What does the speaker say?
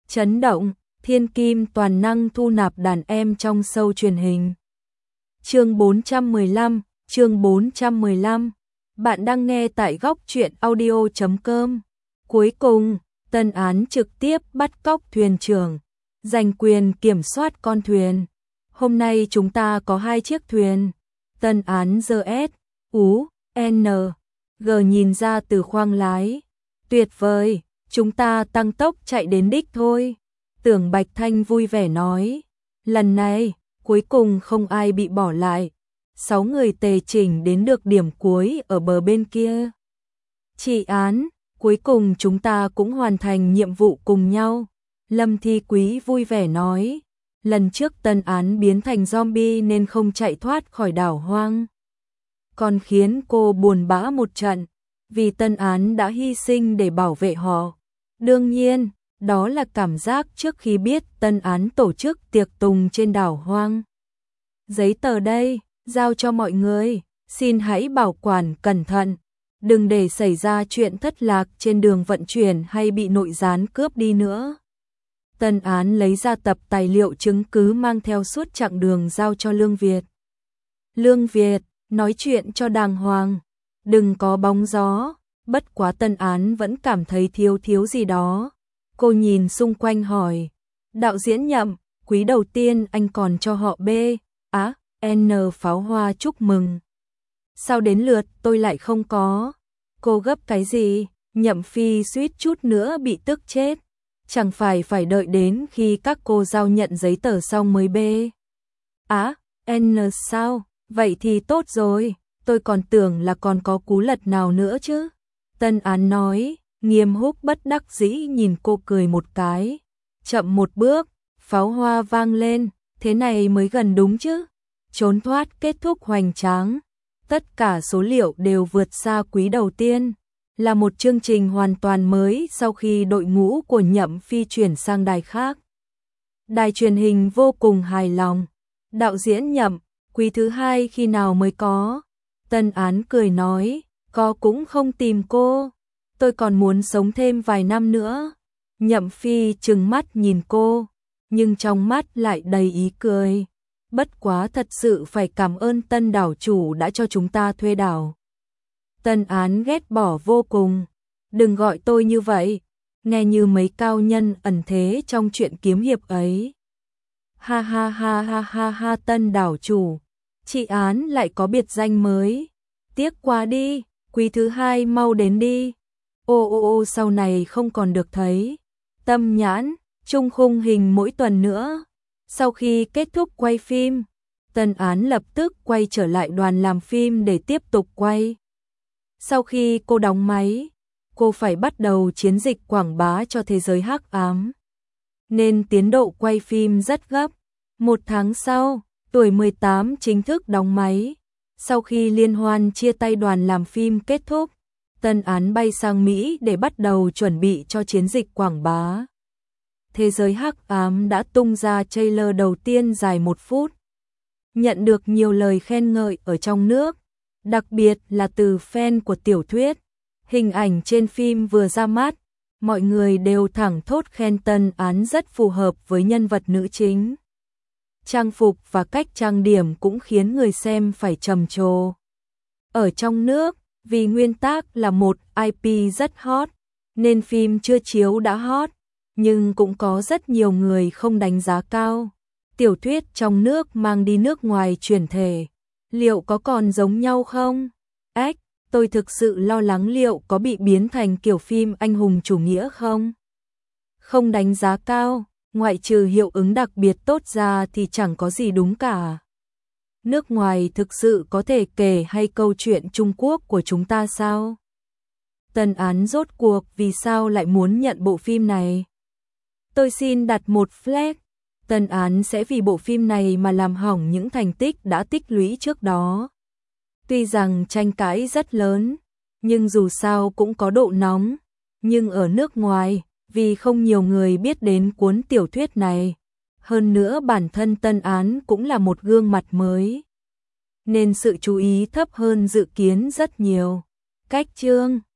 Chấn động, thiên kim toàn năng thu nạp đàn em trong show truyền hình. Chương 415, chương 415. Bạn đang nghe tại góc truyện audio.com. Cuối cùng, Tân Án trực tiếp bắt cóc thuyền trưởng, giành quyền kiểm soát con thuyền. Hôm nay chúng ta có 2 chiếc thuyền. Tân Án GS, UN, G nhìn ra từ khoang lái. Tuyệt vời, chúng ta tăng tốc chạy đến đích thôi. Tưởng Bạch Thanh vui vẻ nói. Lần này, cuối cùng không ai bị bỏ lại. 6 người tề chỉnh đến được điểm cuối ở bờ bên kia. Chị Án, cuối cùng chúng ta cũng hoàn thành nhiệm vụ cùng nhau. Lâm Thi Quý vui vẻ nói. Lần trước Tân Án biến thành zombie nên không chạy thoát khỏi đảo hoang. Còn khiến cô buồn bã một trận, vì Tân Án đã hy sinh để bảo vệ họ. Đương nhiên, đó là cảm giác trước khi biết Tân Án tổ chức tiệc tùng trên đảo hoang. Giấy tờ đây, giao cho mọi người, xin hãy bảo quản cẩn thận. Đừng để xảy ra chuyện thất lạc trên đường vận chuyển hay bị nội gián cướp đi nữa. Tân Án lấy ra tập tài liệu chứng cứ mang theo suốt chặng đường giao cho Lương Việt. Lương Việt, nói chuyện cho đàng hoàng, đừng có bóng gió. Bất quá Tân Án vẫn cảm thấy thiếu gì đó. Cô nhìn xung quanh hỏi, đạo diễn Nhậm, quý đầu tiên anh còn cho họ B, N pháo hoa chúc mừng. Sao đến lượt tôi lại không có? Cô gấp cái gì? Nhậm Phi suýt chút nữa bị tức chết. Chẳng phải đợi đến khi các cô giao nhận giấy tờ xong mới B. N sao? Vậy thì tốt rồi, tôi còn tưởng là còn có cú lật nào nữa chứ. Tân Án nói, Nghiêm Húc bất đắc dĩ nhìn cô cười một cái. Chậm một bước, pháo hoa vang lên, thế này mới gần đúng chứ. Trốn thoát kết thúc hoành tráng. Tất cả số liệu đều vượt xa quý đầu tiên. Là một chương trình hoàn toàn mới sau khi đội ngũ của Nhậm Phi chuyển sang đài khác. Đài truyền hình vô cùng hài lòng. Đạo diễn Nhậm, quý thứ 2 khi nào mới có? Tân Án cười nói, có cũng không tìm cô. Tôi còn muốn sống thêm vài năm nữa. Nhậm Phi trừng mắt nhìn cô, nhưng trong mắt lại đầy ý cười. Bất quá thật sự phải cảm ơn Tân đảo chủ đã cho chúng ta thuê đảo. Tân Án ghét bỏ vô cùng. Đừng gọi tôi như vậy, nghe như mấy cao nhân ẩn thế trong chuyện kiếm hiệp ấy. Ha ha ha ha ha ha, Tân đảo chủ, chị Án lại có biệt danh mới. Tiếc quá đi, quý thứ 2 mau đến đi. Ô sau này không còn được thấy. Tâm Nhãn, chung khung hình mỗi tuần nữa. Sau khi kết thúc quay phim, Tân Án lập tức quay trở lại đoàn làm phim để tiếp tục quay. Sau khi cô đóng máy, cô phải bắt đầu chiến dịch quảng bá cho thế giới hắc ám. Nên tiến độ quay phim rất gấp. 1 tháng sau, tuổi 18 chính thức đóng máy. Sau khi liên hoan chia tay đoàn làm phim kết thúc, Tân Án bay sang Mỹ để bắt đầu chuẩn bị cho chiến dịch quảng bá. Thế giới hắc ám đã tung ra trailer đầu tiên dài 1 phút. Nhận được nhiều lời khen ngợi ở trong nước, đặc biệt là từ fan của tiểu thuyết. Hình ảnh trên phim vừa ra mắt, mọi người đều thẳng thốt khen Tân Án rất phù hợp với nhân vật nữ chính. Trang phục và cách trang điểm cũng khiến người xem phải trầm trồ. Ở trong nước, vì nguyên tác là một IP rất hot, nên phim chưa chiếu đã hot, nhưng cũng có rất nhiều người không đánh giá cao. Tiểu thuyết trong nước mang đi nước ngoài chuyển thể, liệu có còn giống nhau không? Tôi thực sự lo lắng liệu có bị biến thành kiểu phim anh hùng chủ nghĩa không? Không đánh giá cao, ngoại trừ hiệu ứng đặc biệt tốt ra thì chẳng có gì đúng cả. Nước ngoài thực sự có thể kể hay câu chuyện Trung Quốc của chúng ta sao? Tân Án rốt cuộc vì sao lại muốn nhận bộ phim này? Tôi xin đặt một flag. Tân Án sẽ vì bộ phim này mà làm hỏng những thành tích đã tích lũy trước đó. Tuy rằng tranh cãi rất lớn, nhưng dù sao cũng có độ nóng. Nhưng ở nước ngoài, vì không nhiều người biết đến cuốn tiểu thuyết này, hơn nữa bản thân Tân Án cũng là một gương mặt mới, nên sự chú ý thấp hơn dự kiến rất nhiều. Cách chương